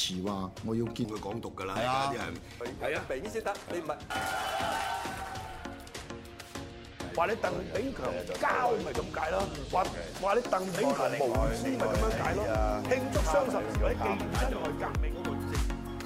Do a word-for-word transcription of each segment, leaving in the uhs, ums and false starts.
詞話我要見佢港獨㗎啦， 係啊啲人係啊，明先得，你唔係話你鄧炳強交咪咁解咯，話話你鄧炳強無知咪咁樣解咯，慶祝雙十年或者紀念辛亥革命嗰個正。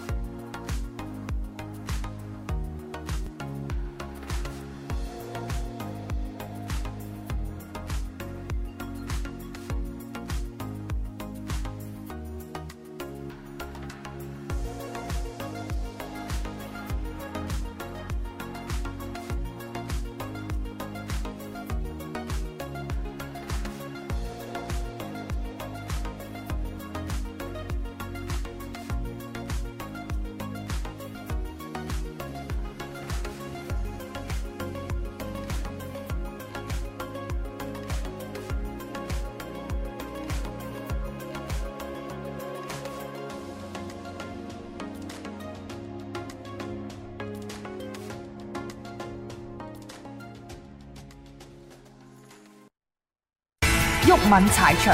毓民踩場，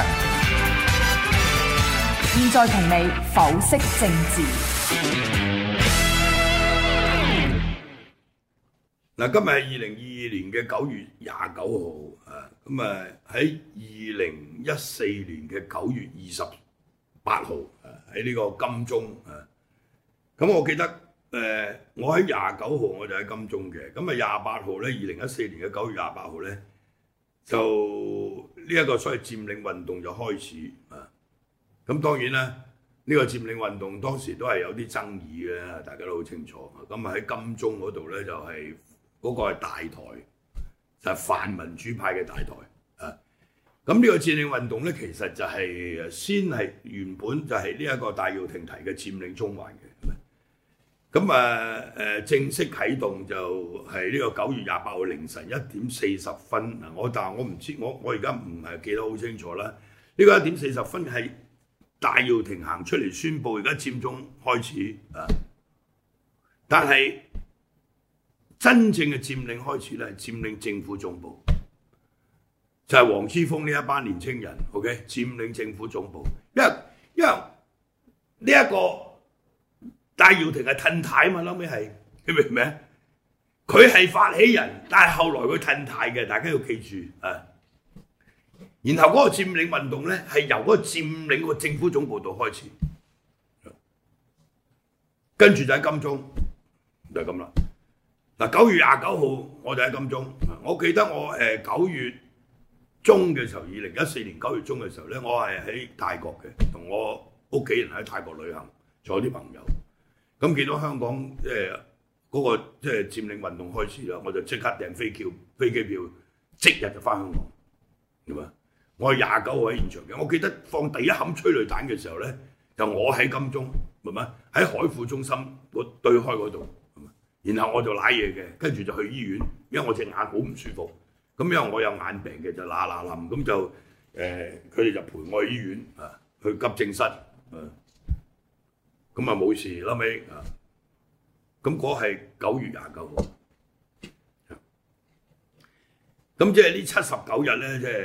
現在同你剖析政治。 嗱，今日係二零二二年嘅九月廿九號啊，咁啊喺二零一四年嘅九月二十八號啊，喺呢個金鐘啊，咁我記得誒、呃，我喺廿九號我就喺金鐘嘅，咁啊廿八號咧，二零一四年嘅九月廿八號咧，就呢一個所謂佔領運動就開始啊，咁當然啦，呢、呢個佔領運動當時都係有啲爭議嘅，大家都好清楚。咁啊喺金鐘嗰度咧就係、是。嗰個係大台，就係、是、泛民主派嘅大台啊！咁呢個佔領運動咧，其實就係先係原本就係呢一個戴耀廷提嘅佔領中環嘅。咁啊誒正式啟動就係呢個九月廿八號凌晨一點四十分嗱，我但係我唔知我我而家唔係記得好清楚啦。呢、這個一點四十分係戴耀廷行出嚟宣佈而家佔中開始啊，但係。真正嘅佔領開始咧，係佔領政府總部，就係、是、黃之鋒呢一班年青人 ，OK， 佔領政府總部。因為因為呢一個戴耀廷係褪軚嘛，後尾係你明唔明？佢係發起人，但係後來佢褪軚嘅，大家要記住啊。然後嗰個佔領運動咧，係由嗰個佔領個政府總部度開始，跟住就喺金鐘，就係咁啦。嗱，九月廿九號我就喺金鐘，我記得我誒九月中嘅時候，二零一四年九月中嘅時候咧，我係喺泰國嘅，同我屋企人喺泰國旅行，仲有啲朋友。咁見到香港即係嗰個即係佔領運動開始啦，我就即刻訂飛票飛機票，即日就翻香港，係嘛？我係廿九號喺現場嘅，我記得放第一冚催淚彈嘅時候咧，就我喺金鐘，係咪？喺海富中心嗰對開嗰度。然後我就揦嘢嘅，跟住就去醫院，因為我隻眼好唔舒服。咁因為我有眼病嘅，就嗱嗱冧，咁就誒佢哋就陪我去醫院啊，去急症室啊，咁啊冇事啦尾啊。咁嗰係九月廿九號。咁即係呢七十九日咧，即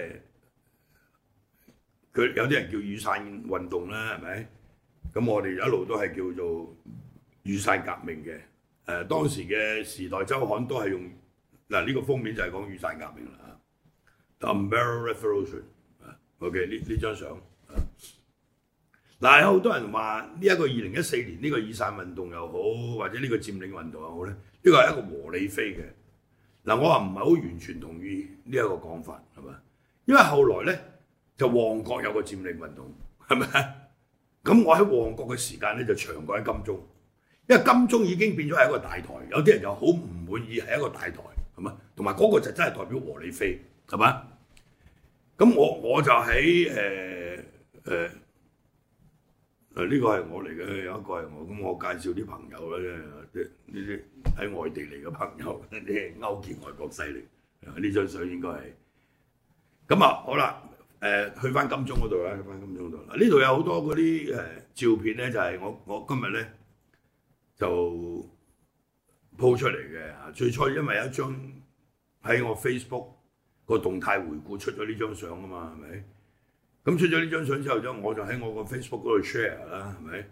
係佢有啲人叫雨傘運動啦，係咪？咁我哋一路都係叫做雨傘革命嘅。誒、呃、當時嘅《時代週刊》都係用嗱呢個封面就係講雨傘革命啦 ，The Umbrella Revolution 啊 ，OK 呢呢張相啊，嗱有好多人話呢一個二零一四年呢個雨傘運動又好，或者呢個佔領運動又好咧，呢、這個係一個和理非嘅。嗱我話唔係好完全同意呢一個講法係咪？因為後來咧就旺角有個佔領運動係咪？咁我喺旺角嘅時間咧就長過喺金鐘。因為金鐘已經變咗係一個大台，有啲人就好唔滿意係一個大台，係嘛？同埋嗰個就真係代表和理非，係嘛？咁我我就喺誒誒誒呢個係我嚟嘅，有一個係我，咁我介紹啲朋友咧，即係呢啲喺外地嚟嘅朋友，啲勾結外國勢力，呢張相應該係咁啊！好啦，誒、呃、去翻金鐘嗰度啦，去翻金鐘度啦，呢度有好多嗰啲誒照片咧，就係、是、我我今日咧。就鋪出嚟嘅，最初因為有一張喺我 Facebook 個動態回顧出咗呢張相啊嘛，係咪？咁出咗呢張相之後，我就喺我個 Facebook 嗰度 share 啦，係咪？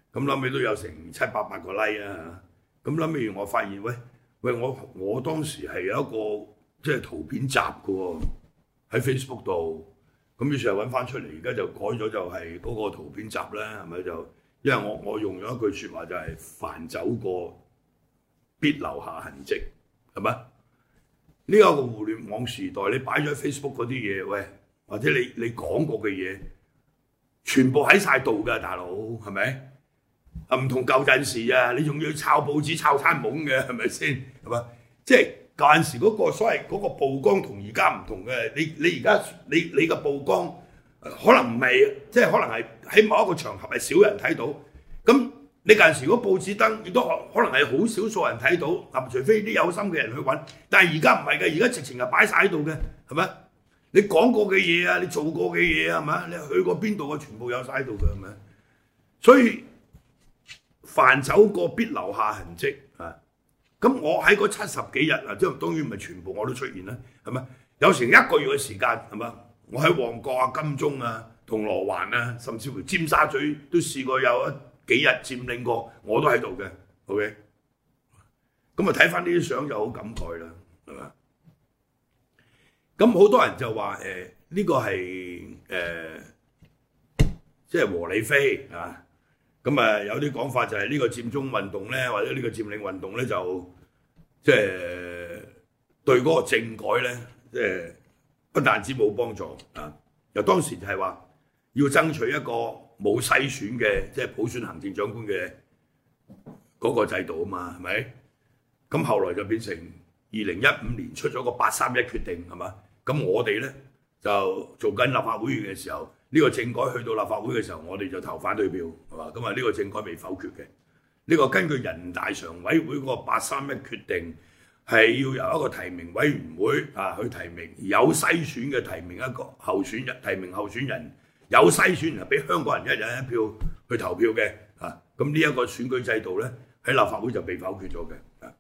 咁諗尾都有成七八百個 like 啊，咁諗尾我發現喂喂我我當時係有一個即係圖片集嘅喎喺 Facebook 度，咁於是就揾翻出嚟，而家就改咗就係嗰個圖片集啦，係咪就因為我我用咗一句説話就係凡走過必留下痕跡，係咪？呢一個互聯網時代，你擺咗喺 Facebook 嗰啲嘢，喂，或者你你講過嘅嘢，全部喺晒度㗎，大佬係咪？啊唔同舊陣時啊，你仲要抄報紙抄餐懵嘅，係咪先？係嘛？即係舊陣時嗰個所謂嗰個曝光同而家唔同嘅，你你而家你你嘅曝光，可能唔係即係可能係喺某一個場合係少人睇到，咁。你近時如果報紙登，亦都可能係好少數人睇到，嗱，除非啲有心嘅人去揾。但係而家唔係嘅，而家直情係擺晒喺度嘅，係咪？你講過嘅嘢啊，你做過嘅嘢係咪？你去過邊度嘅，全部有晒喺度嘅，係咪？所以凡走過必留下痕跡啊！咁我喺嗰七十幾日啊，即係當然唔係全部我都出現啦，係咪？有成一個月嘅時間係咪？我喺旺角啊、金鐘啊、銅鑼灣啊，甚至乎尖沙咀都試過有一幾日佔領過，我都喺度嘅 ，OK。咁啊睇翻呢啲相就好感慨啦，係嘛？咁好多人就話誒呢個係誒即係和理非啊。咁啊有啲講法就係呢個佔中運動咧，或者呢個佔領運動咧，就即係對嗰個政改咧，即係不但止冇幫助啊，又當時就係話要爭取一個冇篩選嘅即係普選行政長官嘅嗰個制度啊嘛，係咪？咁後來就變成二零一五年出咗個八三一決定係嘛？咁我哋咧就做緊立法會嘅時候，呢、這個政改去到立法會嘅時候，我哋就投反對票係嘛？咁啊呢個政改未否決嘅，呢、這個根據人大常委會嗰個八三一決定係要由一個提名委員會啊去提名，有篩選嘅提名一個候選人，提名候選人。有篩選係俾香港人一人一票去投票嘅啊，咁呢一個選舉制度咧喺立法會就被否決咗嘅啊。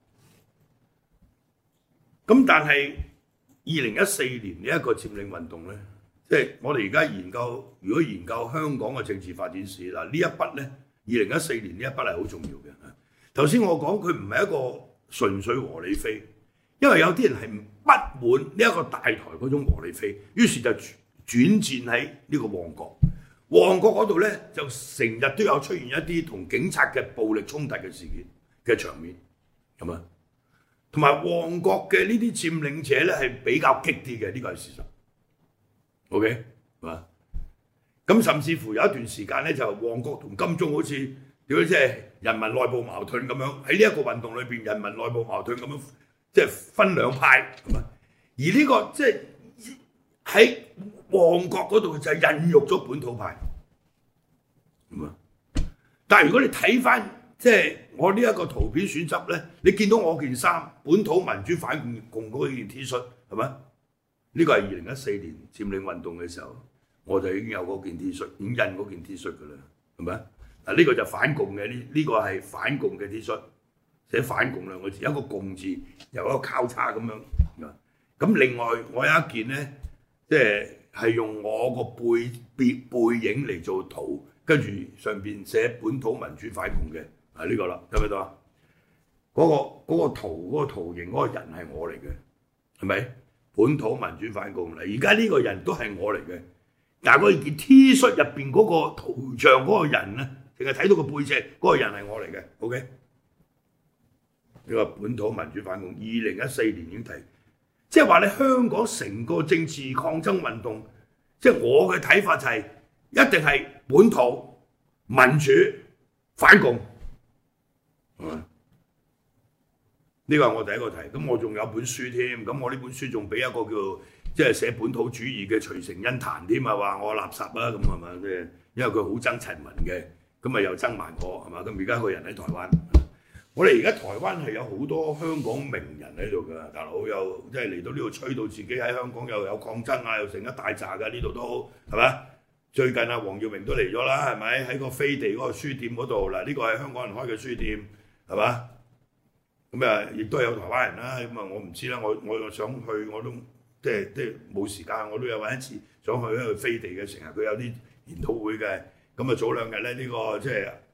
咁但係二零一四年呢一個佔領運動咧，即係我哋而家研究，如果研究香港嘅政治發展史嗱，呢一筆咧，二零一四年呢一筆係好重要嘅。頭先我講佢唔係一個純粹和理非，因為有啲人係不滿呢一個大台嗰種和理非，於是就轉戰喺呢個旺角，旺角嗰度咧就成日都有出現一啲同警察嘅暴力衝突嘅事件嘅場面，咁啊，同埋旺角嘅呢啲佔領者咧係比較激啲嘅，呢個係事實。OK 係嘛？咁甚至乎有一段時間咧就旺角同金鐘好似點樣即係人民內部矛盾咁樣，喺呢一個運動裏邊，人民內部矛盾咁樣即係分兩派，係嘛？而呢、這個即係喺旺角嗰度就係孕育咗本土派，咁啊！但係如果你睇翻即係我呢一個圖片選輯咧，你見到我件衫本土民主反共嗰件 T 恤係咪？呢個係二零一四年佔領運動嘅時候，我就已經有嗰件 T 恤，已經印嗰件 T 恤㗎啦，係咪？嗱呢個就反共嘅，呢呢個係反共嘅 T 恤，寫反共兩個字，一個共字，有一個交叉咁樣。咁另外我有一件咧，即係係用我個背背背影嚟做圖，跟住上邊寫本土民主反共嘅，係呢個啦，睇唔睇到啊？嗰個嗰個圖嗰個圖形嗰個人係我嚟嘅，係咪？本土民主反共嚟，而家呢個人都係我嚟嘅，但係嗰件 T 恤入邊嗰個圖像嗰個人咧，淨係睇到個背脊，嗰個人係我嚟嘅 ，OK？ 呢個本土民主反共，二零一四年已經提。即係話你香港成個政治抗爭運動，即係我嘅睇法就係、是、一定係本土民主反共，係嘛？呢個係我第一個題。咁我仲有本書添，咁我呢本書仲俾一個叫即係寫本土主義嘅徐成恩彈添啊，話我垃圾啊咁係嘛？即係因為佢好憎陳文嘅，咁啊又憎埋我係嘛？咁而家個人喺台灣。我哋而家台灣係有好多香港名人喺度㗎，大佬又即係嚟到呢度吹到自己喺香港又有抗爭啊，又成一大扎㗎，呢度都係咪？最近啊，黃耀明都嚟咗啦，係咪？喺個飛地嗰個書店嗰度嗱，呢個係香港人開嘅書店，係嘛？咁啊，亦都係有台灣人啦，咁啊，我唔知啦，我我又想去，我都即係即係冇時間，我都有揾一次想去一去飛地嘅，成日佢有啲研討會嘅，咁啊早兩日咧呢個即係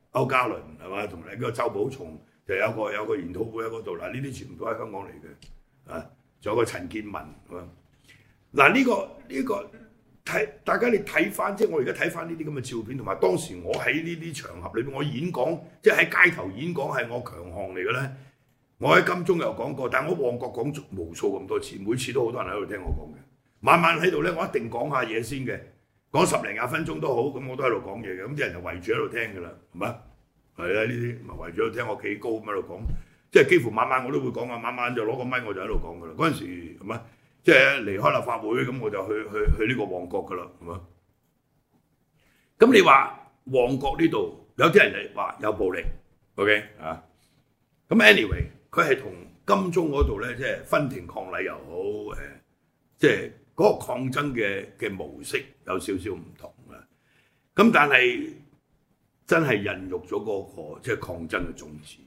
歐嘉倫係嘛，同埋個周寶松就有個有個研討會喺嗰度嗱，呢啲全部都係香港嚟嘅啊，仲有個陳建文係嘛。嗱呢、這個呢、這個睇大家你睇翻，即係我而家睇翻呢啲咁嘅照片，同埋當時我喺呢啲場合裏邊，我演講即係喺街頭演講係我強項嚟嘅咧。我喺金鐘又講過，但係我旺角講無數咁多次，每次都好多人喺度聽我講嘅。晚晚喺度咧，我一定講下嘢先嘅，講十零廿分鐘都好，咁我都喺度講嘢嘅，咁啲人就圍住喺度聽㗎啦，係嘛？係啊，呢啲咪圍住喺度聽我企高咁喺度講，即係幾乎晚晚我都會講啊，晚晚就攞個咪我就喺度講㗎啦。嗰陣時係嘛？即係離開立法會咁我就去去去呢個旺角㗎啦，係嘛？咁你話旺角呢度有啲人就話有暴力 ，OK 啊？咁 anyway。佢係同金鐘嗰度咧，即係分庭抗禮又好，誒，即係嗰個抗爭嘅嘅模式有少少唔同啊。咁但係真係孕育咗嗰個即係抗爭嘅種子。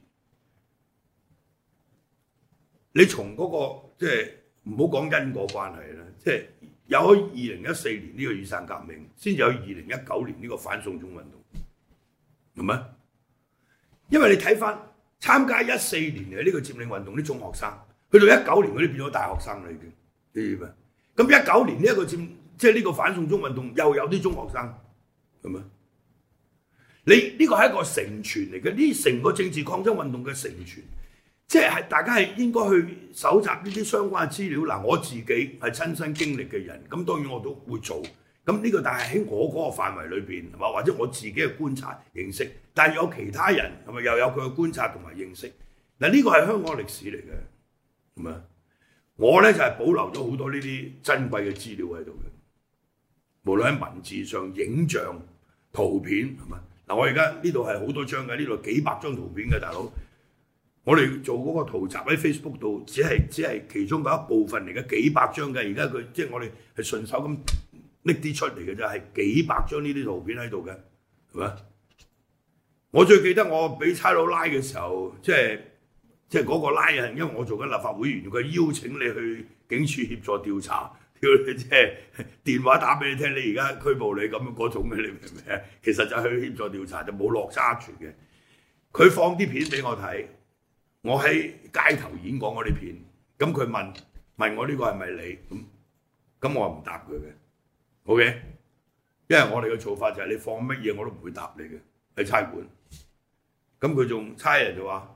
你從嗰個即係唔好講因果關係啦，即係有咗二零一四年呢個雨傘革命，先至有二零一九年呢個反送中運動，係咪？因為你睇翻。參加一四年嘅呢個佔領運動啲中學生，去到一九年嗰啲變咗大學生啦已經，你知咩？咁一九年呢一個佔即係呢個反送中運動又有啲中學生，係咪？你呢個係一個承傳嚟嘅，呢成個政治抗爭運動嘅承傳，即係大家係應該去搜集呢啲相關嘅資料。嗱，我自己係親身經歷嘅人，咁當然我都會做。咁呢個但係喺我嗰個範圍裏邊係嘛，或者我自己嘅觀察認識，但係有其他人係咪又有佢嘅觀察同埋認識？嗱呢個係香港歷史嚟嘅，係咪？我咧就係、是、保留咗好多呢啲珍貴嘅資料喺度嘅，無論喺文字上、影像、圖片係咪？嗱我而家呢度係好多張嘅，呢度幾百張圖片嘅大佬。我哋做嗰個圖集喺 Facebook 度，只係只係其中嘅一部分嚟嘅，幾百張嘅。而家佢即係我哋係順手咁。拎啲出嚟嘅啫，係幾百張呢啲圖片喺度嘅，係咪？我最記得我俾差佬拉嘅時候，即係即係嗰個拉人，因為我做緊立法會員，佢邀請你去警署協助調查，叫你即係電話打俾你聽，你而家拘捕你咁樣嗰種嘅，你明唔明？其實就去協助調查，就冇落揸住嘅。佢放啲片俾我睇，我喺街頭演講嗰啲片，咁佢問問我呢個係咪你？咁咁我唔答佢嘅。OK， 因為我哋嘅做法就係你放乜嘢我都唔會答你嘅喺差館。咁佢仲差人就話，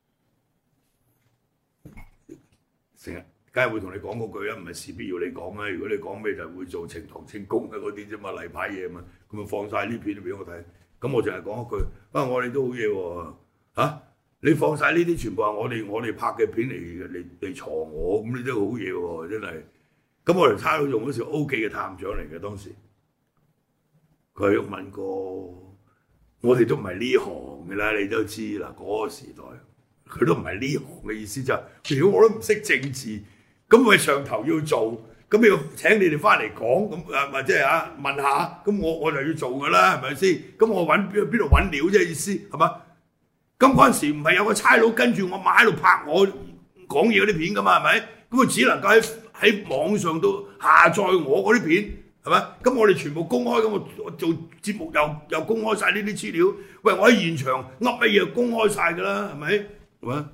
成日梗係會同你講嗰句啦，唔係事必要你講啦。如果你講咩就會做呈堂證供嘅嗰啲啫嘛，例牌嘢嘛。咁咪放晒呢片俾我睇。咁我淨係講一句，啊我哋都好嘢喎嚇！你放晒呢啲全部係我哋我哋拍嘅片嚟嚟嚟鋤我，咁你都好嘢喎，真係。咁我哋差佬用嗰時 O 記嘅探長嚟嘅當時，佢問過我哋都唔係呢行嘅啦，你都知啦，嗰、那個時代佢都唔係呢行嘅意思就係，如果我都唔識政治，咁我上頭要做，咁要請你哋翻嚟講，咁啊或者啊問下，咁我我就要做噶啦，係咪先？咁我揾邊邊度揾料啫意思係嘛？咁嗰陣時唔係有個差佬跟住我馬喺度拍我講嘢嗰啲片噶嘛，係咪？咁佢只能夠喺喺網上度下載我嗰啲片，係咪？咁我哋全部公開，咁我我做節目又又公開晒呢啲資料。喂，我喺現場噏乜嘢公開晒㗎啦，係咪？係咪？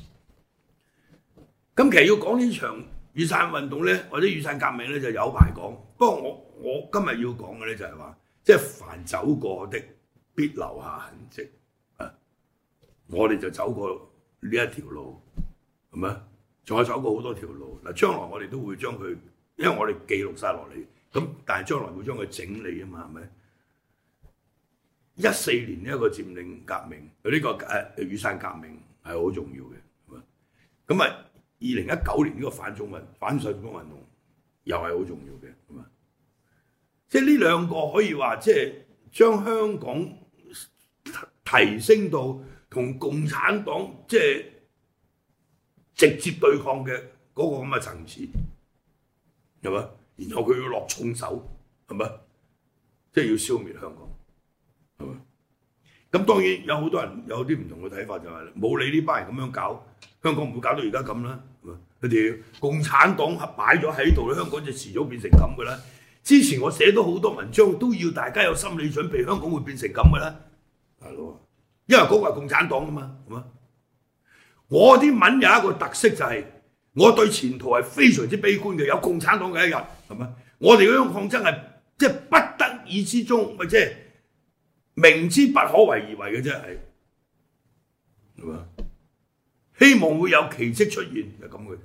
咁其實要講呢場雨傘運動咧，或者雨傘革命咧，就有排講。不過我我今日要講嘅咧就係話，即係凡走過的必留下痕跡啊！我哋就走過呢一條路，係咪？仲有走過好多條路嗱，將來我哋都會將佢，因為我哋記錄晒落嚟，咁但係將來會將佢整理啊嘛，係咪？一四年呢一個佔領革命，呢、這個誒雨傘革命係好重要嘅，係咪？咁啊，二零一九年呢個反中運反送中運動又係好重要嘅，係咪？即係呢兩個可以話，即係將香港提升到同共產黨即係直接對抗嘅嗰個咁嘅層次，係咪？然後佢要落重手，係咪？即係要消滅香港，係咪？咁當然有好多人有啲唔同嘅睇法，就係冇理呢班人咁樣搞，香港唔會搞到而家咁啦。佢哋共產黨擺咗喺度，香港就遲早變成咁嘅啦。之前我寫咗好多文章，都要大家有心理準備，香港會變成咁嘅啦。大佬， 因為嗰個係共產黨啊嘛，係嘛？我啲文有一個特色就係、是、我對前途係非常之悲觀嘅，有共產黨嘅一日係嘛？我哋嗰種抗爭係即係不得已之中，咪即係明知不可為而為嘅啫，係係嘛？希望會有奇蹟出現係咁嘅。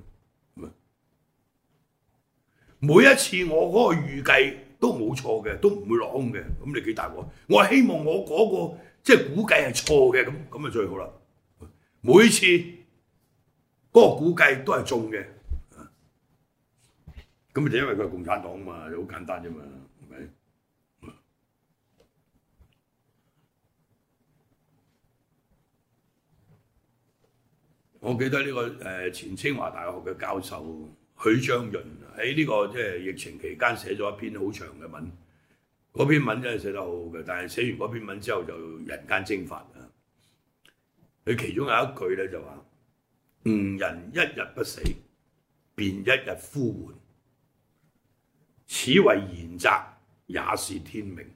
每一次我嗰個預計都冇錯嘅，都唔會落空嘅。咁你幾大鑊？我係希望我嗰、那個即係估計係錯嘅，咁咁就最好啦。每次嗰個估計都係中嘅，咁就因為佢係共產黨嘛，就好簡單啫嘛，係咪？我記得呢、這個誒、呃、前清華大學嘅教授許章潤喺呢個即係疫情期間寫咗一篇好長嘅文，嗰篇文真係寫得好好嘅，但係寫完嗰篇文之後就人間蒸發啊！佢其中有一句咧就話：吾人一日不死，便一日呼喚，此為賢擇，也是天命。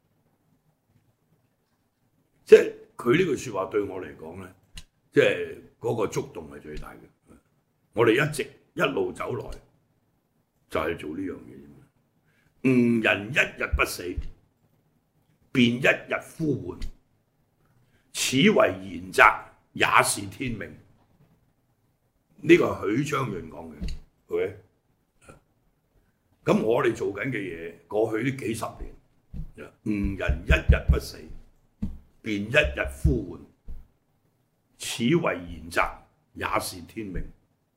即係佢呢句説話對我嚟講咧，即係嗰個觸動係最大嘅。我哋一直一路走來就係做呢樣嘢。吾人一日不死，便一日呼喚，此為賢擇，也是天命。呢個係許章潤講嘅，OK？咁我哋做緊嘅嘢，過去呢幾十年，吾人一日不死，便一日呼喚，此為賢擇，也是天命。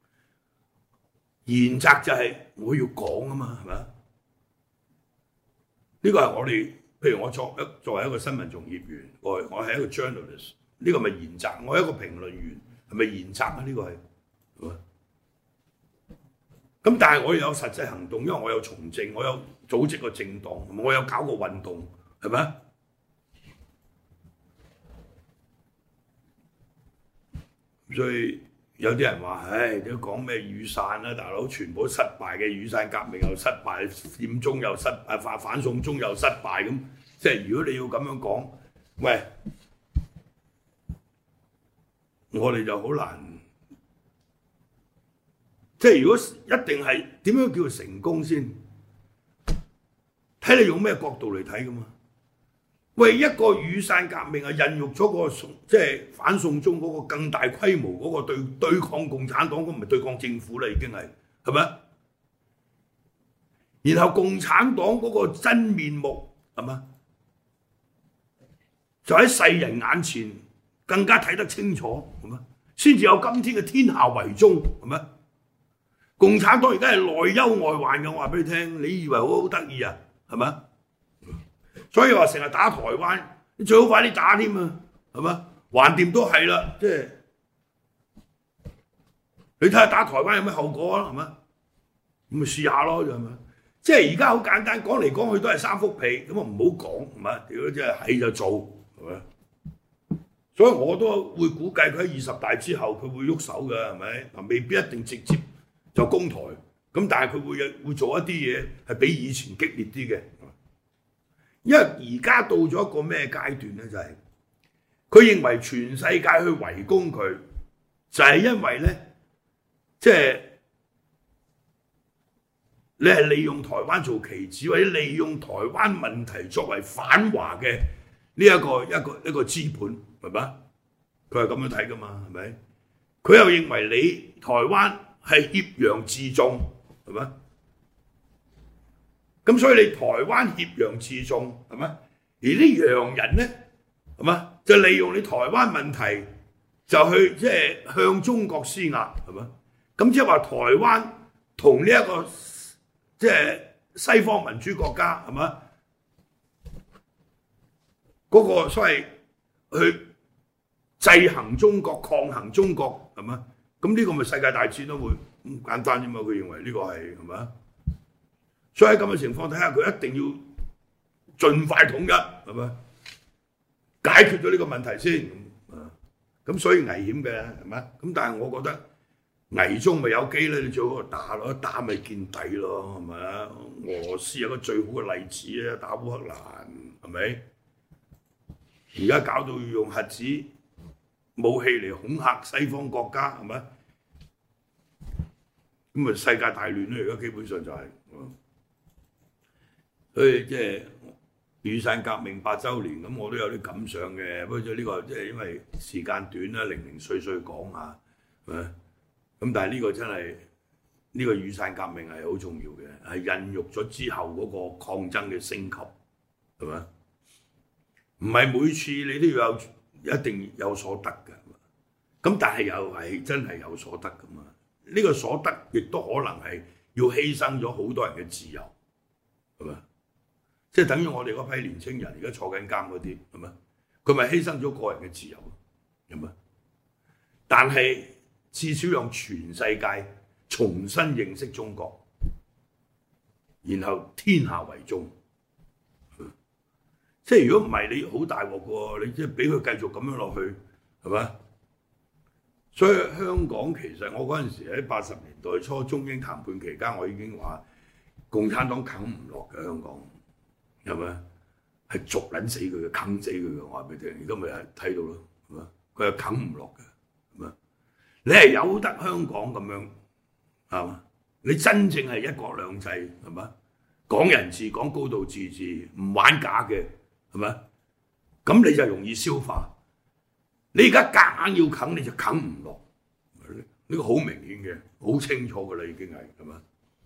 賢擇就係我要講啊嘛，係咪？呢個係我哋，譬如我作一作為一個新聞從業員，我我係一個 journalist， 呢個咪賢擇，我係一個評論員，係咪賢擇啊？呢個係係嘛？咁但係我有實際行動，因為我有從政，我有組織個政黨，我有搞過運動，係咪？所以有啲人話：唉，都講咩雨傘啦，大佬全部都失敗嘅，雨傘革命又失敗，佔中又失敗，反反送中又失敗咁。即係如果你要咁樣講，喂，我哋就好難。即係如果一定係點樣叫做成功先？睇你用咩角度嚟睇噶嘛？喂，一個雨傘革命啊，孕育咗個即係反送中嗰個更大規模嗰個對對抗共產黨，咁唔係對抗政府啦，已經係係咪？然後共產黨嗰個真面目係嘛，就喺世人眼前更加睇得清楚，係嘛？先至有今天嘅天下為中，係咪？共產黨而家係內憂外患嘅，我話俾你聽，你以為好好得意啊？係咪？所以話成日打台灣，你最好快啲打添啊，係嘛？橫掂都係啦，即係你睇下打台灣有咩後果啊？係嘛？咁咪試下咯，就係咪？即係而家好簡單，講嚟講去都係三幅被，咁啊唔好講，係嘛？屌即係係就做，係咪？所以我都會估計佢喺二十大之後佢會喐手嘅，係咪？嗱，未必一定直接就攻台，咁但係佢會會做一啲嘢係比以前激烈啲嘅。因為而家到咗一個咩階段咧，就係、是、佢認為全世界去圍攻佢，就係、是、因為咧，即係你係利用台灣做棋子，或者利用台灣問題作為反華嘅呢一個一個一個資本，係咪？佢係咁樣睇噶嘛，係咪？佢又認為你台灣係挾洋自重，係咪？咁所以你台灣挾洋自重係咪？而啲洋人咧係嘛，就利用你台灣問題就去即係向中國施壓係嘛？咁即係話台灣同呢一個即係西方民主國家係嘛？嗰、那個所謂去制衡中國、抗衡中國係嘛？咁呢個咪世界大戰都會咁簡單啫嘛？佢認為呢個係係嘛？所以喺咁嘅情況底下，佢一定要盡快統一，係咪？解決咗呢個問題先，啊，咁所以危險嘅係咪？咁但係我覺得危中咪有機咧，你最好打咯，打咪見底咯，係咪啊？俄羅斯有個最好嘅例子啊，打烏克蘭係咪？ 而家搞到要用核子武器嚟恐嚇西方國家，係咪？咁啊世界大亂咧，而家基本上就係、是，所以即係雨傘革命八週年，咁我都有啲感想嘅。不過呢個即係因為時間短啦，零零碎碎講下，係咪？咁但係呢個真係呢、這個雨傘革命係好重要嘅，係孕育咗之後嗰個抗爭嘅升級，係咪？唔係每次你都要有一定有所得嘅，咁但係又係真係有所得噶嘛？呢、這個所得亦都可能係要犧牲咗好多人嘅自由，係咪？即係等於我哋嗰批年青人而家坐緊監嗰啲，係咪？佢咪犧牲咗個人嘅自由，係咪？但係至少讓全世界重新認識中國，然後天下為中。即係如果唔係你好大鑊喎，你即係俾佢繼續咁樣落去，係咪？所以香港其實我嗰陣時喺八十年代初中英談判期間，我已經話共產黨啃唔落嘅香港，係咪？係逐撚死佢嘅，啃死佢嘅，我話俾你聽，而家咪係睇到咯，係咪？佢係啃唔落嘅，係咪？你係有得香港咁樣，係嘛？你真正係一國兩制，係咪？講人治，講高度自治，唔玩假嘅。係咪？咁你就容易消化。你而家夾硬要啃，你就啃唔落。呢、這個好明顯嘅，好清楚㗎啦，已經係係咪？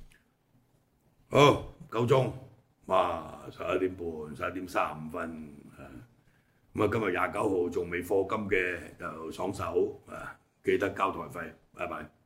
好，夠鐘，哇！十一點半，十一點三十五分。咁啊，今日廿九號仲未課金嘅就爽手啊，記得交台費，拜拜。